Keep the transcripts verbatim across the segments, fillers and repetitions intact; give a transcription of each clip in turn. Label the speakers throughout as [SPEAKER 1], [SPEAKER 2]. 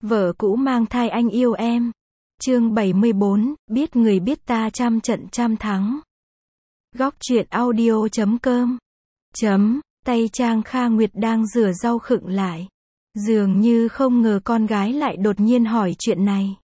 [SPEAKER 1] Vợ cũ mang thai anh yêu em. Chương bảy mươi bốn, biết người biết ta trăm trận trăm thắng. Góc truyện audio chấm com. Chấm, tay Trang Kha Nguyệt đang rửa rau khựng lại. Dường như không ngờ con gái lại đột nhiên hỏi chuyện này.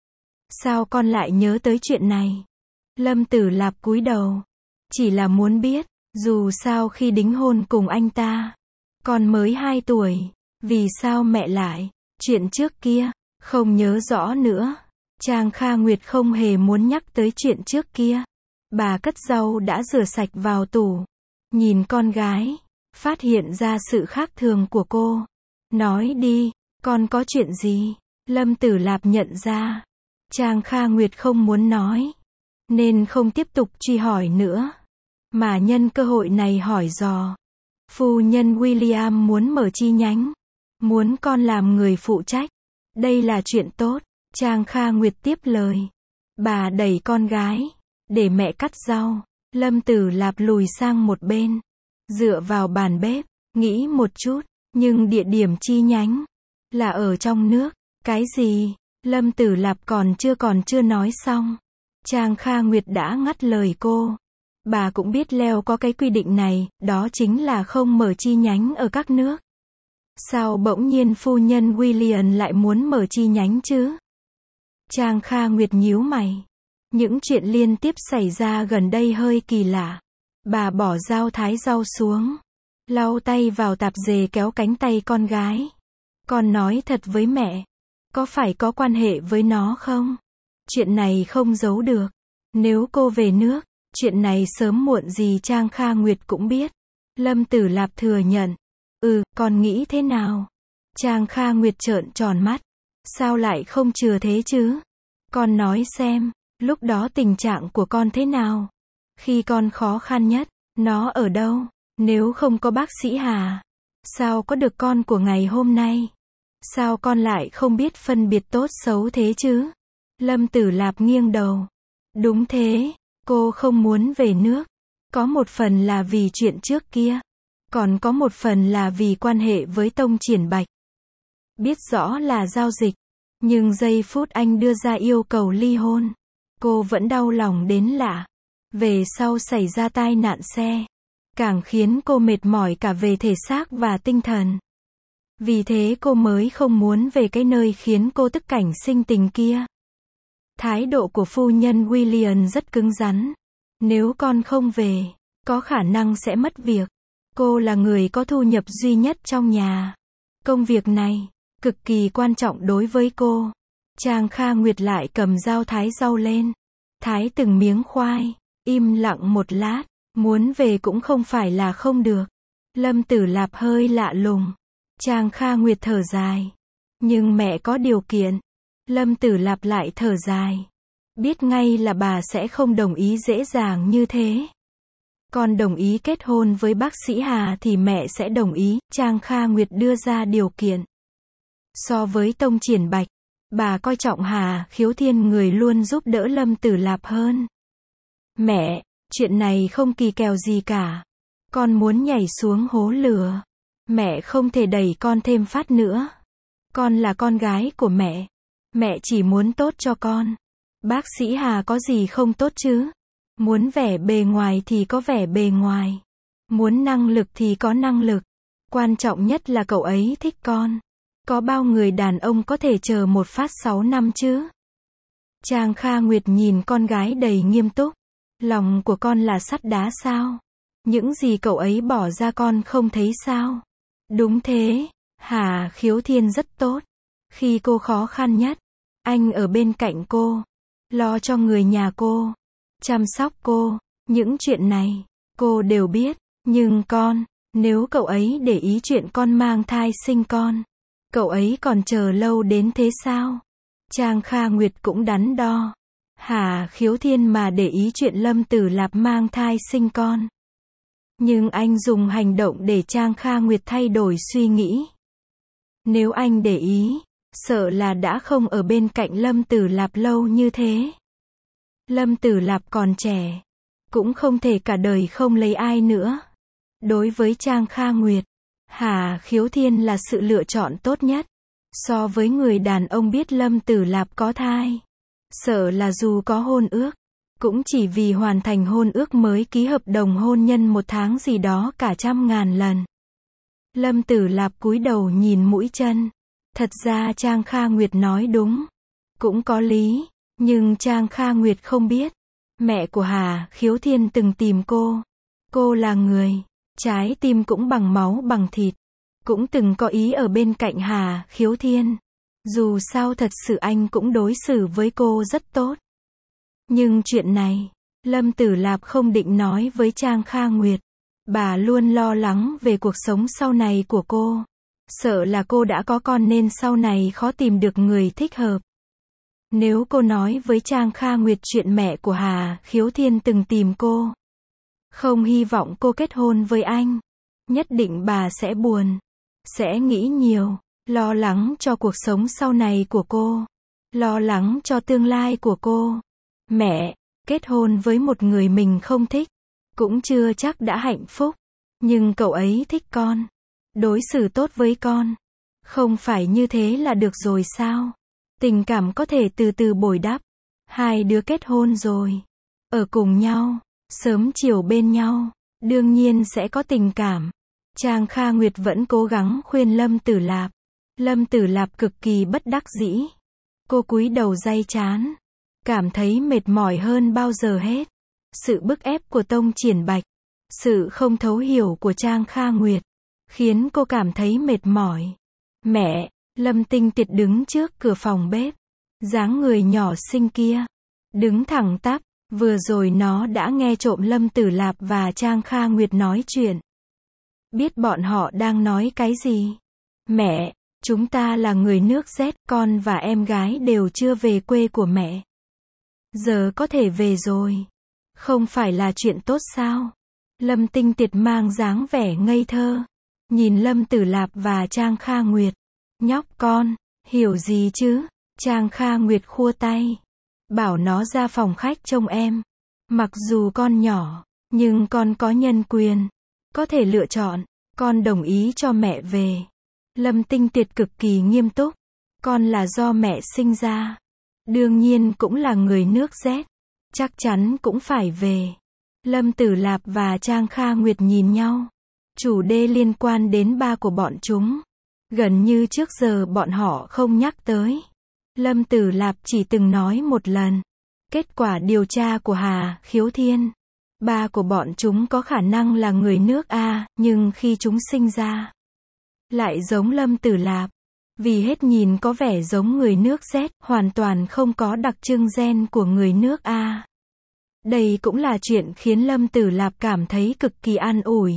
[SPEAKER 1] Sao con lại nhớ tới chuyện này? Lâm Tử Lạp cúi đầu. Chỉ là muốn biết, dù sao khi đính hôn cùng anh ta, con mới hai tuổi, vì sao mẹ lại, chuyện trước kia, không nhớ rõ nữa. Trang Kha Nguyệt không hề muốn nhắc tới chuyện trước kia. Bà cất rau đã rửa sạch vào tủ. Nhìn con gái, phát hiện ra sự khác thường của cô. Nói đi, con có chuyện gì? Lâm Tử Lạp nhận ra. Trang Kha Nguyệt không muốn nói, nên không tiếp tục truy hỏi nữa, mà nhân cơ hội này hỏi dò. Phu nhân William muốn mở chi nhánh, muốn con làm người phụ trách. Đây là chuyện tốt. Trang Kha Nguyệt tiếp lời. Bà đẩy con gái, để mẹ cắt rau. Lâm Tử Lạp lùi sang một bên, dựa vào bàn bếp, nghĩ một chút, nhưng địa điểm chi nhánh là ở trong nước. Cái gì? Lâm Tử Lạp còn chưa còn chưa nói xong, Trang Kha Nguyệt đã ngắt lời cô. Bà cũng biết Leo có cái quy định này, đó chính là không mở chi nhánh ở các nước. Sao bỗng nhiên phu nhân William lại muốn mở chi nhánh chứ? Trang Kha Nguyệt nhíu mày. Những chuyện liên tiếp xảy ra gần đây hơi kỳ lạ. Bà bỏ dao thái rau xuống, lau tay vào tạp dề kéo cánh tay con gái. Con nói thật với mẹ, có phải có quan hệ với nó không? Chuyện này không giấu được. Nếu cô về nước, chuyện này sớm muộn gì Trang Kha Nguyệt cũng biết. Lâm Tử Lạp thừa nhận. Ừ, con nghĩ thế nào? Trang Kha Nguyệt trợn tròn mắt. Sao lại không chừa thế chứ? Con nói xem, lúc đó tình trạng của con thế nào? Khi con khó khăn nhất, nó ở đâu? Nếu không có bác sĩ Hà, sao có được con của ngày hôm nay? Sao con lại không biết phân biệt tốt xấu thế chứ? Lâm Tử Lạp nghiêng đầu. Đúng thế, cô không muốn về nước. Có một phần là vì chuyện trước kia, còn có một phần là vì quan hệ với Tông Triển Bạch. Biết rõ là giao dịch, nhưng giây phút anh đưa ra yêu cầu ly hôn, cô vẫn đau lòng đến lạ. Về sau xảy ra tai nạn xe, càng khiến cô mệt mỏi cả về thể xác và tinh thần. Vì thế cô mới không muốn về cái nơi khiến cô tức cảnh sinh tình kia. Thái độ của phu nhân William rất cứng rắn. Nếu con không về, có khả năng sẽ mất việc. Cô là người có thu nhập duy nhất trong nhà. Công việc này cực kỳ quan trọng đối với cô. Trang Kha Nguyệt lại cầm dao thái rau lên, thái từng miếng khoai, im lặng một lát. Muốn về cũng không phải là không được. Lâm Tử Lạp hơi lạ lùng. Trang Kha Nguyệt thở dài. Nhưng mẹ có điều kiện. Lâm Tử Lạp lại thở dài. Biết ngay là bà sẽ không đồng ý dễ dàng như thế. Con đồng ý kết hôn với bác sĩ Hà thì mẹ sẽ đồng ý. Trang Kha Nguyệt đưa ra điều kiện. So với Tông Triển Bạch, bà coi trọng Hà Khiếu Thiên người luôn giúp đỡ Lâm Tử Lạp hơn. Mẹ, chuyện này không kỳ kèo gì cả. Con muốn nhảy xuống hố lửa. Mẹ không thể đẩy con thêm phát nữa. Con là con gái của mẹ. Mẹ chỉ muốn tốt cho con. Bác sĩ Hà có gì không tốt chứ? Muốn vẻ bề ngoài thì có vẻ bề ngoài. Muốn năng lực thì có năng lực. Quan trọng nhất là cậu ấy thích con. Có bao người đàn ông có thể chờ một phát sáu năm chứ? Trang Kha Nguyệt nhìn con gái đầy nghiêm túc. Lòng của con là sắt đá sao? Những gì cậu ấy bỏ ra con không thấy sao? Đúng thế, Hà Khiếu Thiên rất tốt. Khi cô khó khăn nhất, anh ở bên cạnh cô, lo cho người nhà cô, chăm sóc cô. Những chuyện này, cô đều biết. Nhưng con, nếu cậu ấy để ý chuyện con mang thai sinh con, cậu ấy còn chờ lâu đến thế sao? Trang Kha Nguyệt cũng đắn đo. Hà Khiếu Thiên mà để ý chuyện Lâm Tử Lạp mang thai sinh con. Nhưng anh dùng hành động để Trang Kha Nguyệt thay đổi suy nghĩ. Nếu anh để ý, sợ là đã không ở bên cạnh Lâm Tử Lạp lâu như thế. Lâm Tử Lạp còn trẻ, cũng không thể cả đời không lấy ai nữa. Đối với Trang Kha Nguyệt, Hà Khiếu Thiên là sự lựa chọn tốt nhất. So với người đàn ông biết Lâm Tử Lạp có thai, sợ là dù có hôn ước, cũng chỉ vì hoàn thành hôn ước mới ký hợp đồng hôn nhân một tháng gì đó cả trăm ngàn lần. Lâm Tử Lạp cúi đầu nhìn mũi chân. Thật ra Trang Kha Nguyệt nói đúng. Cũng có lý. Nhưng Trang Kha Nguyệt không biết. Mẹ của Hà Khiếu Thiên từng tìm cô. Cô là người. Trái tim cũng bằng máu bằng thịt. Cũng từng có ý ở bên cạnh Hà Khiếu Thiên. Dù sao thật sự anh cũng đối xử với cô rất tốt. Nhưng chuyện này, Lâm Tử Lạp không định nói với Trang Kha Nguyệt. Bà luôn lo lắng về cuộc sống sau này của cô. Sợ là cô đã có con nên sau này khó tìm được người thích hợp. Nếu cô nói với Trang Kha Nguyệt chuyện mẹ của Hà Khiếu Thiên từng tìm cô, không hy vọng cô kết hôn với anh, nhất định bà sẽ buồn, sẽ nghĩ nhiều, lo lắng cho cuộc sống sau này của cô, lo lắng cho tương lai của cô. Mẹ, kết hôn với một người mình không thích, cũng chưa chắc đã hạnh phúc. Nhưng cậu ấy thích con, đối xử tốt với con. Không phải như thế là được rồi sao? Tình cảm có thể từ từ bồi đắp. Hai đứa kết hôn rồi, ở cùng nhau, sớm chiều bên nhau, đương nhiên sẽ có tình cảm. Trang Kha Nguyệt vẫn cố gắng khuyên Lâm Tử Lạp. Lâm Tử Lạp cực kỳ bất đắc dĩ. Cô cúi đầu day trán, cảm thấy mệt mỏi hơn bao giờ hết. Sự bức ép của Tông Triển Bạch, sự không thấu hiểu của Trang Kha Nguyệt, khiến cô cảm thấy mệt mỏi. Mẹ, Lâm Tinh Tiệt đứng trước cửa phòng bếp. Dáng người nhỏ xinh kia, đứng thẳng tắp, vừa rồi nó đã nghe trộm Lâm Tử Lạp và Trang Kha Nguyệt nói chuyện. Biết bọn họ đang nói cái gì? Mẹ, chúng ta là người nước Z, con và em gái đều chưa về quê của mẹ. Giờ có thể về rồi. Không phải là chuyện tốt sao? Lâm Tinh Tiệt mang dáng vẻ ngây thơ, nhìn Lâm Tử Lạp và Trang Kha Nguyệt. Nhóc con, hiểu gì chứ? Trang Kha Nguyệt khua tay, bảo nó ra phòng khách trông em. Mặc dù con nhỏ, nhưng con có nhân quyền, có thể lựa chọn. Con đồng ý cho mẹ về. Lâm Tinh Tiệt cực kỳ nghiêm túc. Con là do mẹ sinh ra, đương nhiên cũng là người nước Z, chắc chắn cũng phải về. Lâm Tử Lạp và Trang Kha Nguyệt nhìn nhau. Chủ đề liên quan đến ba của bọn chúng, gần như trước giờ bọn họ không nhắc tới. Lâm Tử Lạp chỉ từng nói một lần. Kết quả điều tra của Hà Khiếu Thiên, ba của bọn chúng có khả năng là người nước A, nhưng khi chúng sinh ra, lại giống Lâm Tử Lạp. Vì hết nhìn có vẻ giống người nước Z, hoàn toàn không có đặc trưng gen của người nước A. Đây cũng là chuyện khiến Lâm Tử Lạp cảm thấy cực kỳ an ủi.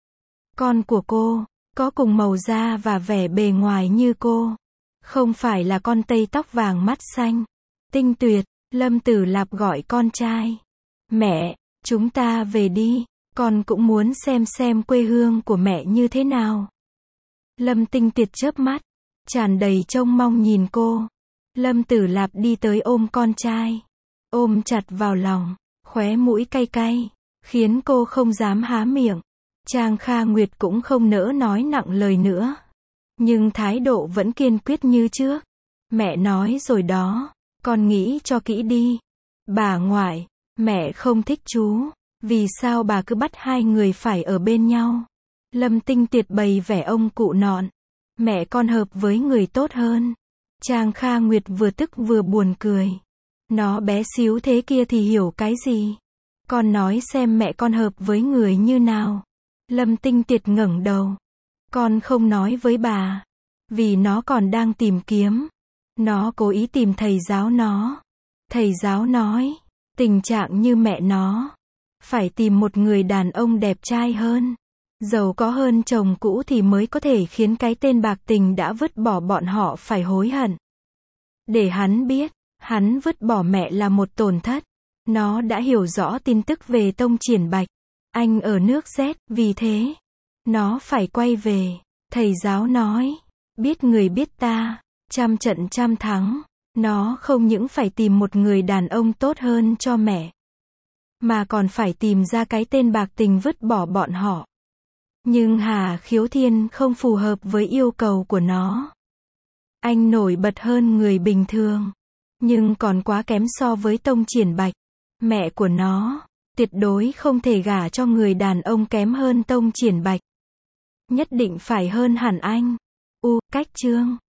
[SPEAKER 1] Con của cô, có cùng màu da và vẻ bề ngoài như cô. Không phải là con Tây tóc vàng mắt xanh. Tinh Tuyệt, Lâm Tử Lạp gọi con trai. Mẹ, chúng ta về đi, con cũng muốn xem xem quê hương của mẹ như thế nào. Lâm Tinh Tuyệt chớp mắt, tràn đầy trông mong nhìn cô. Lâm Tử Lạp đi tới ôm con trai, ôm chặt vào lòng, khóe mũi cay cay, khiến cô không dám há miệng. Trang Kha Nguyệt cũng không nỡ nói nặng lời nữa, nhưng thái độ vẫn kiên quyết như trước. Mẹ nói rồi đó, con nghĩ cho kỹ đi. Bà ngoại, mẹ không thích chú, vì sao bà cứ bắt hai người phải ở bên nhau? Lâm Tinh Tiệt bày vẻ ông cụ nọn. Mẹ con hợp với người tốt hơn. Trang Kha Nguyệt vừa tức vừa buồn cười. Nó bé xíu thế kia thì hiểu cái gì? Con nói xem mẹ con hợp với người như nào? Lâm Tinh Tiệt ngẩng đầu. Con không nói với bà, vì nó còn đang tìm kiếm. Nó cố ý tìm thầy giáo nó. Thầy giáo nói, tình trạng như mẹ nó, phải tìm một người đàn ông đẹp trai hơn, giàu có hơn chồng cũ thì mới có thể khiến cái tên bạc tình đã vứt bỏ bọn họ phải hối hận. Để hắn biết, hắn vứt bỏ mẹ là một tổn thất. Nó đã hiểu rõ tin tức về Tông Triển Bạch. Anh ở nước Z, vì thế, nó phải quay về. Thầy giáo nói, biết người biết ta, trăm trận trăm thắng. Nó không những phải tìm một người đàn ông tốt hơn cho mẹ, mà còn phải tìm ra cái tên bạc tình vứt bỏ bọn họ. Nhưng Hà Khiếu Thiên không phù hợp với yêu cầu của nó. Anh nổi bật hơn người bình thường, nhưng còn quá kém so với Tông Triển Bạch. Mẹ của nó, tuyệt đối không thể gả cho người đàn ông kém hơn Tông Triển Bạch. Nhất định phải hơn hẳn anh. U, cách chương.